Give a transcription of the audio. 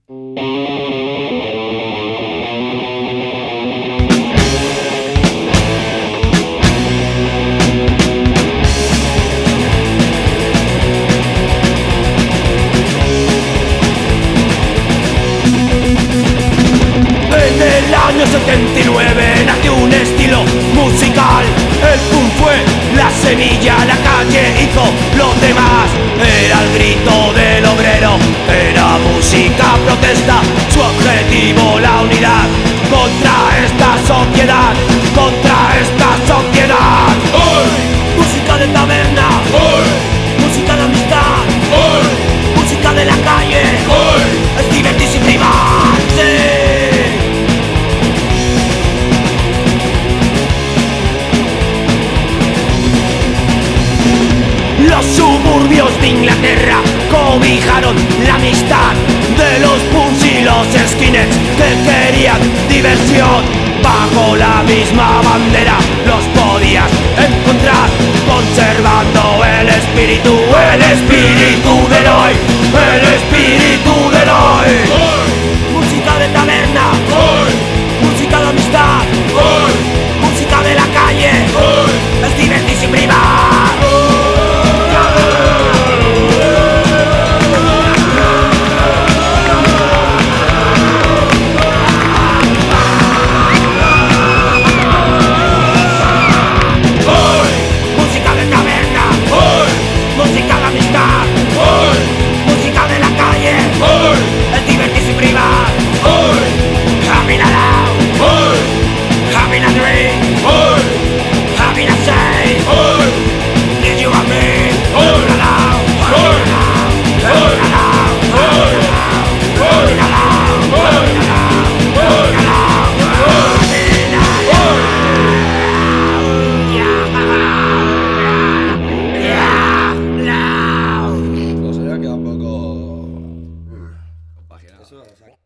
En el año 79 nació un estilo musical. El punk fue la semilla, la calle hizo lo demás. Era el grito del obrero, era música protesta. Su objetivo la unidad contra esta sociedad, contra esta sociedad. ¡Hoy! Música de taberna, ¡hoy! Música de amistad, ¡hoy! Música de la calle, ¡hoy! Es divertirse y privarse. Los suburbios de Inglaterra cobijaron la amistad de los punks y los skinheads que querían diversión. Bajo la misma bandera los podías encontrar, conservando el espíritu del hoy, el espíritu del hoy. Música de taberna, música de amistad, música de la calle, es divertirse y privar. Eso,